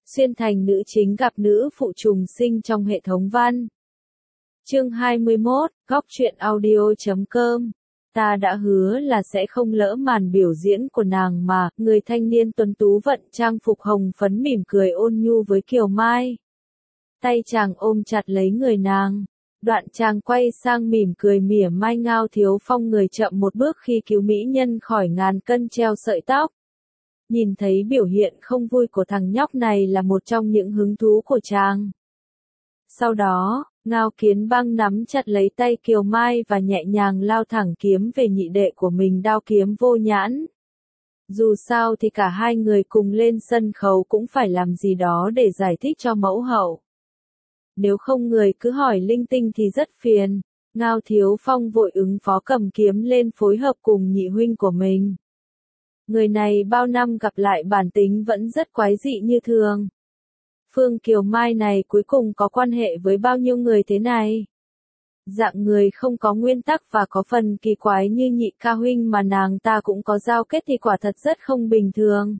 Xuyên thành nữ chính gặp nữ phụ trùng sinh trong hệ thống văn. Chương 21, góc truyện audio.com. Ta đã hứa là sẽ không lỡ màn biểu diễn của nàng mà, người thanh niên tuấn tú vận trang phục hồng phấn mỉm cười ôn nhu với Kiều Mai. Tay chàng ôm chặt lấy người nàng. Đoạn chàng quay sang mỉm cười mỉa mai Ngao Thiếu Phong người chậm một bước khi cứu mỹ nhân khỏi ngàn cân treo sợi tóc. Nhìn thấy biểu hiện không vui của thằng nhóc này là một trong những hứng thú của chàng. Sau đó, Ngao Kiến Băng nắm chặt lấy tay Kiều Mai và nhẹ nhàng lao thẳng kiếm về nhị đệ của mình đao kiếm vô nhãn. Dù sao thì cả hai người cùng lên sân khấu cũng phải làm gì đó để giải thích cho mẫu hậu. Nếu không người cứ hỏi linh tinh thì rất phiền. Ngao Thiếu Phong vội ứng phó cầm kiếm lên phối hợp cùng nhị huynh của mình. Người này bao năm gặp lại bản tính vẫn rất quái dị như thường. Phương Kiều Mai này cuối cùng có quan hệ với bao nhiêu người thế này? Dạng người không có nguyên tắc và có phần kỳ quái như nhị ca huynh mà nàng ta cũng có giao kết thì quả thật rất không bình thường.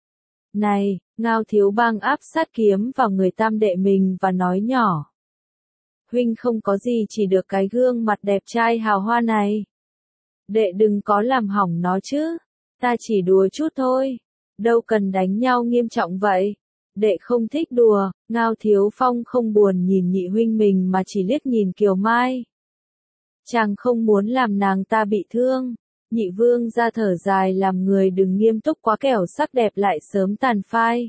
Này, Ngao Thiếu Bang áp sát kiếm vào người tam đệ mình và nói nhỏ. Huynh không có gì chỉ được cái gương mặt đẹp trai hào hoa này. Đệ đừng có làm hỏng nó chứ. Ta chỉ đùa chút thôi. Đâu cần đánh nhau nghiêm trọng vậy. Đệ không thích đùa. Ngao Thiếu Phong không buồn nhìn nhị huynh mình mà chỉ liếc nhìn Kiều Mai. Chàng không muốn làm nàng ta bị thương. Nhị vương ra thở dài làm người đừng nghiêm túc quá kẻo sắc đẹp lại sớm tàn phai.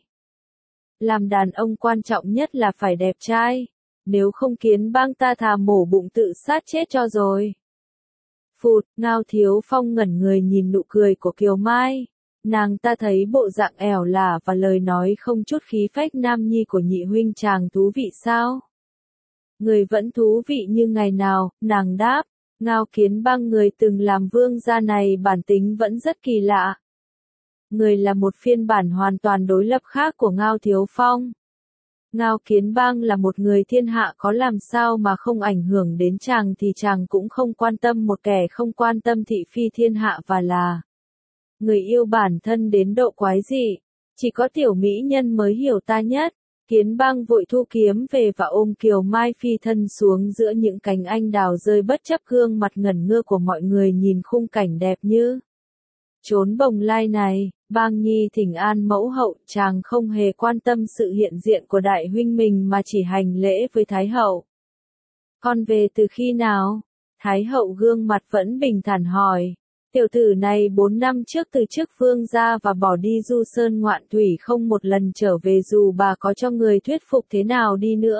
Làm đàn ông quan trọng nhất là phải đẹp trai. Nếu không Kiến Bang ta thà mổ bụng tự sát chết cho rồi. Phụt, Ngao Thiếu Phong ngẩn người nhìn nụ cười của Kiều Mai. Nàng ta thấy bộ dạng ẻo lả và lời nói không chút khí phách nam nhi của nhị huynh chàng thú vị sao? Người vẫn thú vị như ngày nào, nàng đáp. Ngao Kiến Bang người từng làm vương gia này bản tính vẫn rất kỳ lạ. Người là một phiên bản hoàn toàn đối lập khác của Ngao Thiếu Phong. Ngao Kiến Bang là một người thiên hạ có làm sao mà không ảnh hưởng đến chàng thì chàng cũng không quan tâm một kẻ không quan tâm thị phi thiên hạ và là người yêu bản thân đến độ quái dị. Chỉ có tiểu mỹ nhân mới hiểu ta nhất. Kiến Bang vội thu kiếm về và ôm Kiều Mai phi thân xuống giữa những cánh anh đào rơi bất chấp gương mặt ngẩn ngơ của mọi người nhìn khung cảnh đẹp như chốn bồng lai này. Bang nhi thỉnh an mẫu hậu, chàng không hề quan tâm sự hiện diện của đại huynh mình mà chỉ hành lễ với Thái hậu. Con về từ khi nào? Thái hậu gương mặt vẫn bình thản hỏi. Tiểu tử này 4 năm trước từ chức vương gia và bỏ đi du sơn ngoạn thủy không một lần trở về dù bà có cho người thuyết phục thế nào đi nữa.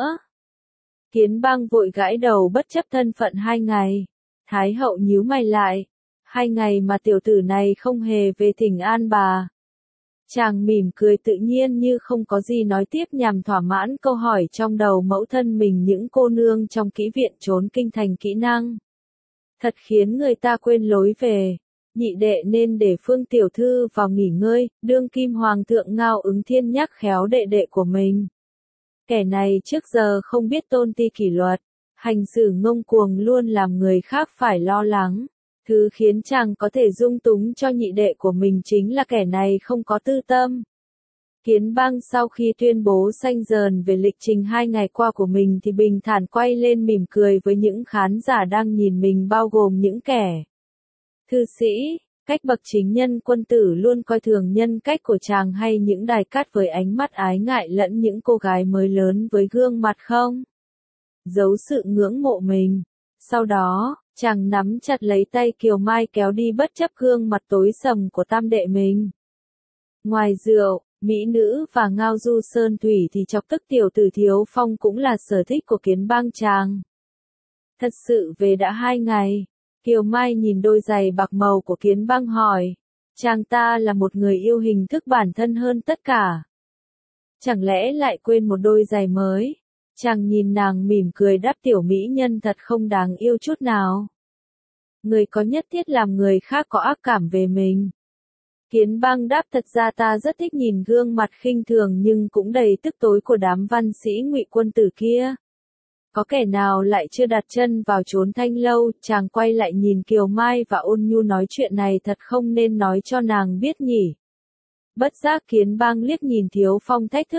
Kiến Bang vội gãi đầu bất chấp thân phận 2 ngày. Thái hậu nhíu mày lại. 2 ngày mà tiểu tử này không hề về thỉnh an bà. Chàng mỉm cười tự nhiên như không có gì nói tiếp nhằm thỏa mãn câu hỏi trong đầu mẫu thân mình những cô nương trong kỹ viện trốn kinh thành kỹ năng. Thật khiến người ta quên lối về. Nhị đệ nên để Phương tiểu thư vào nghỉ ngơi, đương kim hoàng thượng Ngao Ứng Thiên nhắc khéo đệ đệ của mình. Kẻ này trước giờ không biết tôn ti kỷ luật, hành xử ngông cuồng luôn làm người khác phải lo lắng. Thứ khiến chàng có thể dung túng cho nhị đệ của mình chính là kẻ này không có tư tâm. Kiến Bang sau khi tuyên bố xanh dờn về lịch trình 2 ngày qua của mình thì bình thản quay lên mỉm cười với những khán giả đang nhìn mình bao gồm những kẻ thư sĩ, cách bậc chính nhân quân tử luôn coi thường nhân cách của chàng hay những đài cát với ánh mắt ái ngại lẫn những cô gái mới lớn với gương mặt không giấu sự ngưỡng mộ mình. Sau đó, chàng nắm chặt lấy tay Kiều Mai kéo đi bất chấp gương mặt tối sầm của tam đệ mình. Ngoài rượu, mỹ nữ và ngao du sơn thủy thì chọc tức tiểu tử Thiếu Phong cũng là sở thích của Kiến Bang chàng. Thật sự về đã 2 ngày. Kiều Mai nhìn đôi giày bạc màu của Kiến Bang hỏi. Chàng ta là một người yêu hình thức bản thân hơn tất cả. Chẳng lẽ lại quên một đôi giày mới? Chàng nhìn nàng mỉm cười đáp tiểu mỹ nhân thật không đáng yêu chút nào. Người có nhất thiết làm người khác có ác cảm về mình. Kiến Bang đáp thật ra ta rất thích nhìn gương mặt khinh thường nhưng cũng đầy tức tối của đám văn sĩ Ngụy quân tử kia. Có kẻ nào lại chưa đặt chân vào chốn thanh lâu, chàng quay lại nhìn Kiều Mai và ôn nhu nói chuyện này thật không nên nói cho nàng biết nhỉ. Bất giác Kiến Bang liếc nhìn Thiếu Phong thách thức.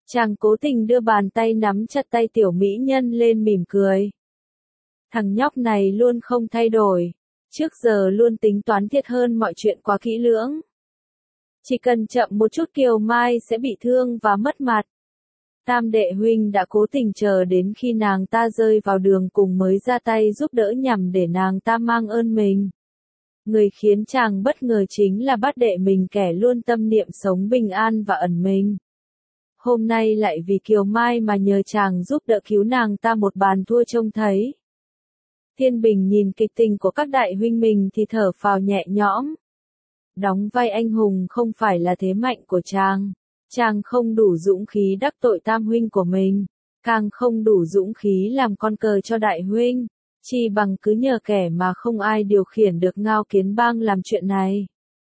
Chàng cố tình đưa bàn tay nắm chặt tay tiểu mỹ nhân lên mỉm cười. Thằng nhóc này luôn không thay đổi. Trước giờ luôn tính toán thiệt hơn mọi chuyện quá kỹ lưỡng. Chỉ cần chậm một chút Kiều Mai sẽ bị thương và mất mặt. Tam đệ huynh đã cố tình chờ đến khi nàng ta rơi vào đường cùng mới ra tay giúp đỡ nhằm để nàng ta mang ơn mình. Người khiến chàng bất ngờ chính là bát đệ mình kẻ luôn tâm niệm sống bình an và ẩn mình. Hôm nay lại vì Kiều Mai mà nhờ chàng giúp đỡ cứu nàng ta một bàn thua trông thấy. Thiên Bình nhìn kịch tình của các đại huynh mình thì thở phào nhẹ nhõm. Đóng vai anh hùng không phải là thế mạnh của chàng. Chàng không đủ dũng khí đắc tội tam huynh của mình, càng không đủ dũng khí làm con cờ cho đại huynh, chỉ bằng cứ nhờ kẻ mà không ai điều khiển được Ngao Kiến Bang làm chuyện này.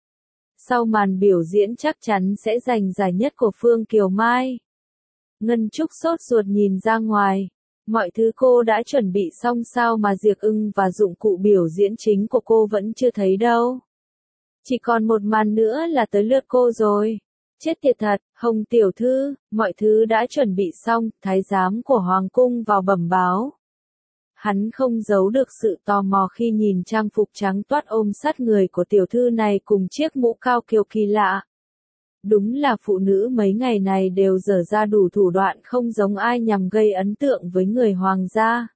Sau màn biểu diễn chắc chắn sẽ giành giải nhất của Phương Kiều Mai. Ngân Trúc sốt ruột nhìn ra ngoài, mọi thứ cô đã chuẩn bị xong sao mà Diệc Ưng và dụng cụ biểu diễn chính của cô vẫn chưa thấy đâu. Chỉ còn một màn nữa là tới lượt cô rồi. Chết tiệt thật, Hồng tiểu thư, mọi thứ đã chuẩn bị xong, thái giám của Hoàng cung vào bẩm báo. Hắn không giấu được sự tò mò khi nhìn trang phục trắng toát ôm sát người của tiểu thư này cùng chiếc mũ cao kiều kỳ lạ. Đúng là phụ nữ mấy ngày này đều dở ra đủ thủ đoạn không giống ai nhằm gây ấn tượng với người hoàng gia.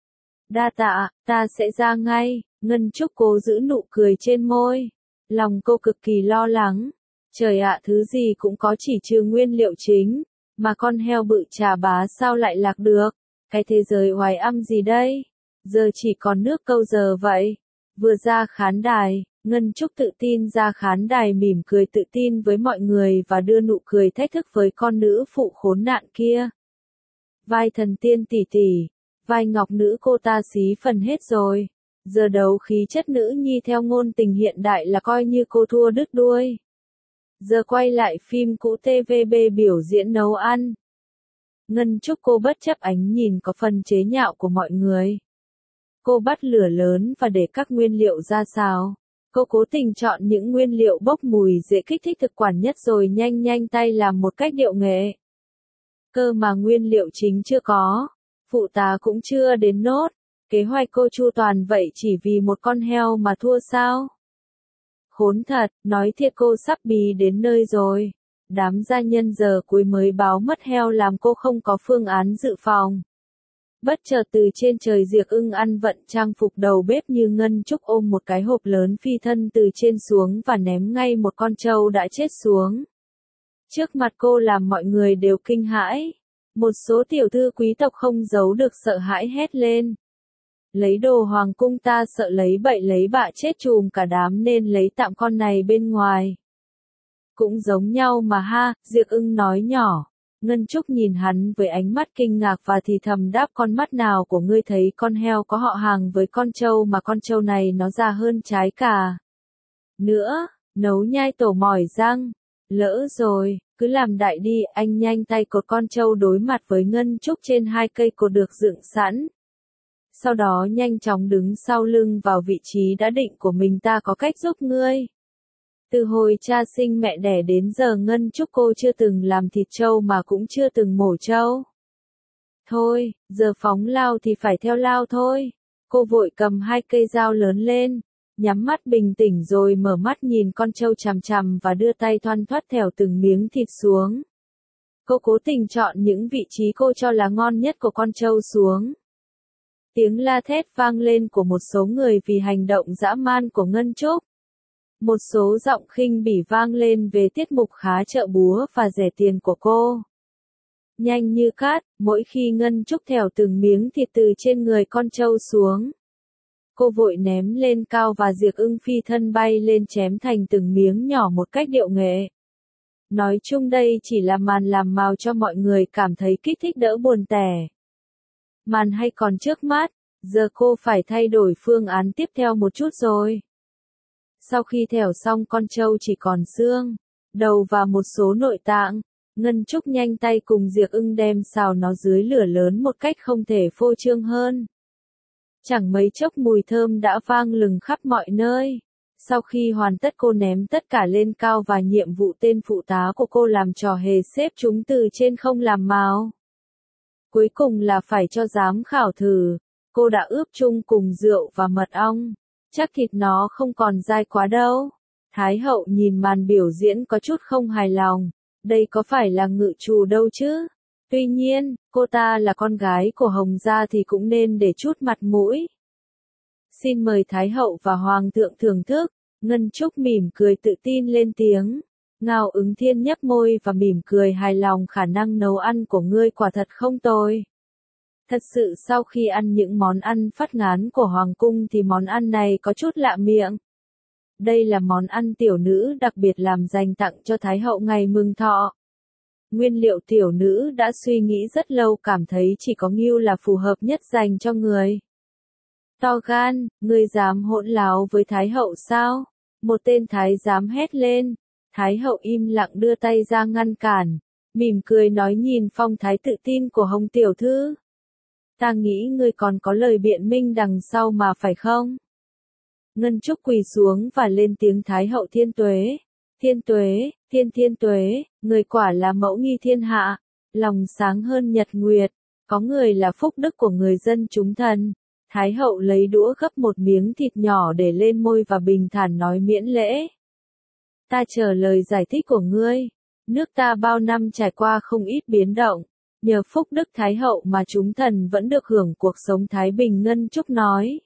Đa tạ, ta sẽ ra ngay, Ngân Trúc cố giữ nụ cười trên môi. Lòng cô cực kỳ lo lắng. Trời ạ, thứ gì cũng có chỉ trừ nguyên liệu chính, mà con heo bự Trà Bá sao lại lạc được? Cái thế giới oái âm gì đây? Giờ chỉ còn nước câu giờ vậy. Vừa ra khán đài, Ngân Trúc tự tin ra khán đài mỉm cười tự tin với mọi người và đưa nụ cười thách thức với con nữ phụ khốn nạn kia. Vai thần tiên tỷ tỷ, vai ngọc nữ cô ta xí phần hết rồi. Giờ đấu khí chất nữ nhi theo ngôn tình hiện đại là coi như cô thua đứt đuôi. Giờ quay lại phim cũ TVB biểu diễn nấu ăn. Ngân Trúc cô bất chấp ánh nhìn có phần chế nhạo của mọi người. Cô bắt lửa lớn và để các nguyên liệu ra xào. Cô cố tình chọn những nguyên liệu bốc mùi dễ kích thích thực quản nhất rồi nhanh nhanh tay làm một cách điệu nghệ. Cơ mà nguyên liệu chính chưa có, phụ tá cũng chưa đến nốt. Kế hoạch cô chu toàn vậy chỉ vì một con heo mà thua sao? Khốn thật, nói thiệt cô sắp bí đến nơi rồi. Đám gia nhân giờ cuối mới báo mất heo làm cô không có phương án dự phòng. Bất chợt từ trên trời Diệc Ưng ăn vận trang phục đầu bếp như Ngân Trúc ôm một cái hộp lớn phi thân từ trên xuống và ném ngay một con trâu đã chết xuống. Trước mặt cô làm mọi người đều kinh hãi. Một số tiểu thư quý tộc không giấu được sợ hãi hét lên. Lấy đồ hoàng cung ta sợ lấy bậy lấy bạ chết chùm cả đám nên lấy tạm con này bên ngoài. Cũng giống nhau mà ha, Diệc Ưng nói nhỏ. Ngân Trúc nhìn hắn với ánh mắt kinh ngạc và thì thầm đáp con mắt nào của ngươi thấy con heo có họ hàng với con trâu mà con trâu này nó già hơn trái cà. Nữa, nấu nhai tổ mỏi răng. Lỡ rồi, cứ làm đại đi, anh nhanh tay cột con trâu đối mặt với Ngân Trúc trên hai cây cột được dựng sẵn. Sau đó nhanh chóng đứng sau lưng vào vị trí đã định của mình ta có cách giúp ngươi. Từ hồi cha sinh mẹ đẻ đến giờ Ngân Trúc cô chưa từng làm thịt trâu mà cũng chưa từng mổ trâu. Thôi, giờ phóng lao thì phải theo lao thôi. Cô vội cầm hai cây dao lớn lên, nhắm mắt bình tĩnh rồi mở mắt nhìn con trâu chằm chằm và đưa tay thoăn thoắt thèo từng miếng thịt xuống. Cô cố tình chọn những vị trí cô cho là ngon nhất của con trâu xuống. Tiếng la thét vang lên của một số người vì hành động dã man của Ngân Trúc. Một số giọng khinh bỉ vang lên về tiết mục khá chợ búa và rẻ tiền của cô. Nhanh như cát, mỗi khi Ngân Trúc thèo từng miếng thịt từ trên người con trâu xuống. Cô vội ném lên cao và Diệc Ưng phi thân bay lên chém thành từng miếng nhỏ một cách điệu nghệ. Nói chung đây chỉ là màn làm màu cho mọi người cảm thấy kích thích đỡ buồn tẻ. Màn hay còn trước mắt, giờ cô phải thay đổi phương án tiếp theo một chút rồi. Sau khi thèo xong con trâu chỉ còn xương, đầu và một số nội tạng, Ngân Trúc nhanh tay cùng Diệc Ưng đem xào nó dưới lửa lớn một cách không thể phô trương hơn. Chẳng mấy chốc mùi thơm đã vang lừng khắp mọi nơi. Sau khi hoàn tất cô ném tất cả lên cao và nhiệm vụ tên phụ tá của cô làm trò hề xếp chúng từ trên không làm màu. Cuối cùng là phải cho giám khảo thử, cô đã ướp chung cùng rượu và mật ong, chắc thịt nó không còn dai quá đâu. Thái hậu nhìn màn biểu diễn có chút không hài lòng, đây có phải là ngự trù đâu chứ? Tuy nhiên, cô ta là con gái của Hồng gia thì cũng nên để chút mặt mũi. Xin mời Thái hậu và Hoàng thượng thưởng thức. Ngân Trúc mỉm cười tự tin lên tiếng. Ngao Ứng Thiên nhếch môi và mỉm cười hài lòng, khả năng nấu ăn của ngươi quả thật không tồi. Thật sự sau khi ăn những món ăn phát ngán của Hoàng cung thì món ăn này có chút lạ miệng. Đây là món ăn tiểu nữ đặc biệt làm dành tặng cho Thái hậu ngày mừng thọ. Nguyên liệu tiểu nữ đã suy nghĩ rất lâu, cảm thấy chỉ có ngưu là phù hợp nhất dành cho người. To gan, ngươi dám hỗn láo với Thái hậu sao? Một tên thái giám hét lên. Thái hậu im lặng đưa tay ra ngăn cản, mỉm cười nói nhìn phong thái tự tin của Hồng tiểu thư. Ta nghĩ ngươi còn có lời biện minh đằng sau mà phải không? Ngân Trúc quỳ xuống và lên tiếng Thái hậu thiên tuế. Thiên tuế, thiên tuế, người quả là mẫu nghi thiên hạ, lòng sáng hơn nhật nguyệt, có người là phúc đức của người dân chúng thần. Thái hậu lấy đũa gấp một miếng thịt nhỏ để lên môi và bình thản nói miễn lễ. Ta chờ lời giải thích của ngươi. Nước ta bao năm trải qua không ít biến động, nhờ phúc đức Thái hậu mà chúng thần vẫn được hưởng cuộc sống thái bình. Ngân Trúc nói.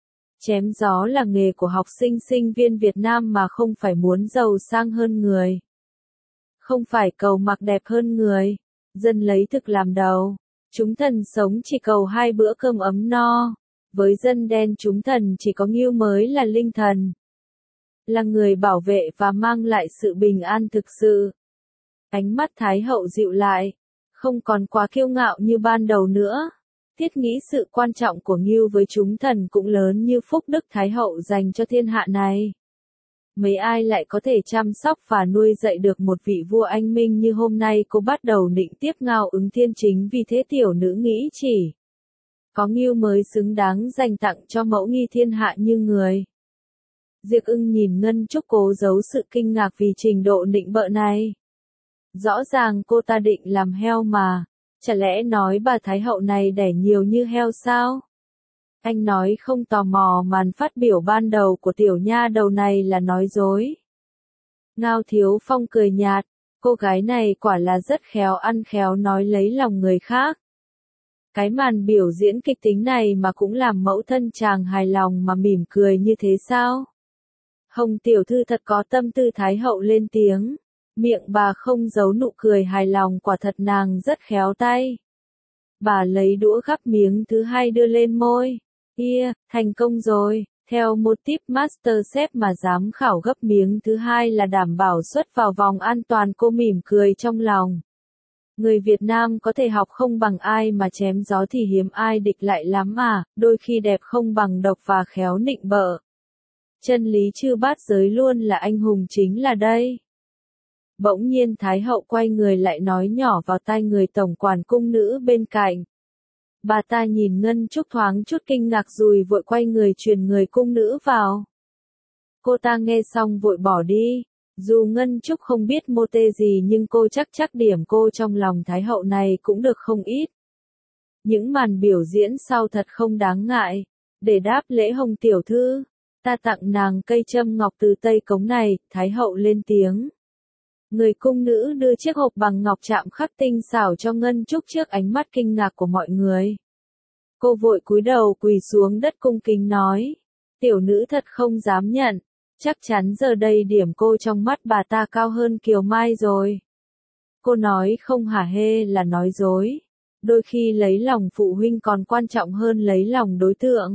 Chém gió là nghề của học sinh sinh viên Việt Nam mà không phải muốn giàu sang hơn người. Không phải cầu mặc đẹp hơn người. Dân lấy thực làm đầu. Chúng thần sống chỉ cầu 2 bữa cơm ấm no. Với dân đen chúng thần chỉ có ngưu mới là linh thần. Là người bảo vệ và mang lại sự bình an thực sự. Ánh mắt Thái hậu dịu lại. Không còn quá kiêu ngạo như ban đầu nữa. Thiết nghĩ sự quan trọng của ngưu với chúng thần cũng lớn như phúc đức Thái hậu dành cho thiên hạ này. Mấy ai lại có thể chăm sóc và nuôi dạy được một vị vua anh minh như hôm nay? Cô bắt đầu nịnh tiếp Ngao Ứng Thiên, chính vì thế tiểu nữ nghĩ chỉ có ngưu mới xứng đáng dành tặng cho mẫu nghi thiên hạ như người. Diệc Ưng nhìn Ngân Trúc cố giấu sự kinh ngạc vì trình độ nịnh bợ này. Rõ ràng cô ta định làm heo mà. Chả lẽ nói bà Thái hậu này đẻ nhiều như heo sao? Anh nói không tò mò màn phát biểu ban đầu của tiểu nha đầu này là nói dối. Ngao Thiếu Phong cười nhạt, cô gái này quả là rất khéo ăn khéo nói lấy lòng người khác. Cái màn biểu diễn kịch tính này mà cũng làm mẫu thân chàng hài lòng mà mỉm cười như thế sao? Hồng tiểu thư thật có tâm tư. Thái hậu lên tiếng. Miệng bà không giấu nụ cười hài lòng, quả thật nàng rất khéo tay. Bà lấy đũa gắp miếng thứ 2 đưa lên môi. Thành công rồi. Theo mô típ MasterChef mà giám khảo gấp miếng thứ 2 là đảm bảo xuất vào vòng an toàn. Cô mỉm cười trong lòng. Người Việt Nam có thể học không bằng ai mà chém gió thì hiếm ai địch lại lắm à, đôi khi đẹp không bằng độc và khéo nịnh bợ. Chân lý chư bát giới luôn là anh hùng chính là đây. Bỗng nhiên Thái hậu quay người lại nói nhỏ vào tai người tổng quản cung nữ bên cạnh. Bà ta nhìn Ngân Trúc thoáng chút kinh ngạc rồi vội quay người truyền người cung nữ vào. Cô ta nghe xong vội bỏ đi. Dù Ngân Trúc không biết mô tê gì nhưng cô chắc điểm cô trong lòng Thái hậu này cũng được không ít. Những màn biểu diễn sau thật không đáng ngại. Để đáp lễ Hồng tiểu thư, ta tặng nàng cây châm ngọc từ Tây Cống này. Thái hậu lên tiếng. Người cung nữ đưa chiếc hộp bằng ngọc chạm khắc tinh xảo cho Ngân Trúc trước ánh mắt kinh ngạc của mọi người. Cô vội cúi đầu quỳ xuống đất cung kính nói. Tiểu nữ thật không dám nhận. Chắc chắn giờ đây điểm cô trong mắt bà ta cao hơn Kiều Mai rồi. Cô nói không hả hê là nói dối. Đôi khi lấy lòng phụ huynh còn quan trọng hơn lấy lòng đối tượng.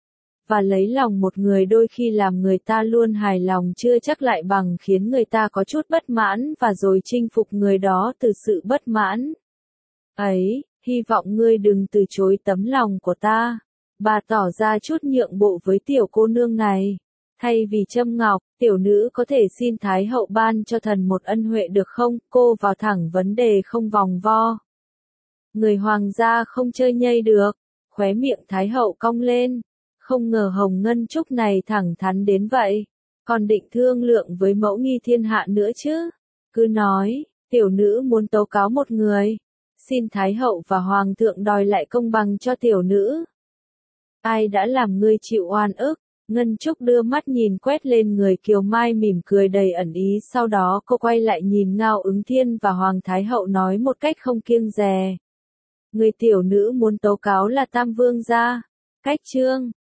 Và lấy lòng một người đôi khi làm người ta luôn hài lòng chưa chắc lại bằng khiến người ta có chút bất mãn và rồi chinh phục người đó từ sự bất mãn. Ấy, hy vọng ngươi đừng từ chối tấm lòng của ta. Bà tỏ ra chút nhượng bộ với tiểu cô nương này. Thay vì châm ngọc, tiểu nữ có thể xin Thái hậu ban cho thần một ân huệ được không? Cô vào thẳng vấn đề không vòng vo. Người hoàng gia không chơi nhây được. Khóe miệng Thái hậu cong lên. Không ngờ Hồng Ngân Trúc này thẳng thắn đến vậy. Còn định thương lượng với mẫu nghi thiên hạ nữa chứ. Cứ nói, tiểu nữ muốn tố cáo một người. Xin Thái hậu và Hoàng thượng đòi lại công bằng cho tiểu nữ. Ai đã làm ngươi chịu oan ức? Ngân Trúc đưa mắt nhìn quét lên người Kiều Mai mỉm cười đầy ẩn ý, sau đó cô quay lại nhìn Ngao Ứng Thiên và Hoàng Thái hậu nói một cách không kiêng dè. Người tiểu nữ muốn tố cáo là Tam Vương gia. Cách chương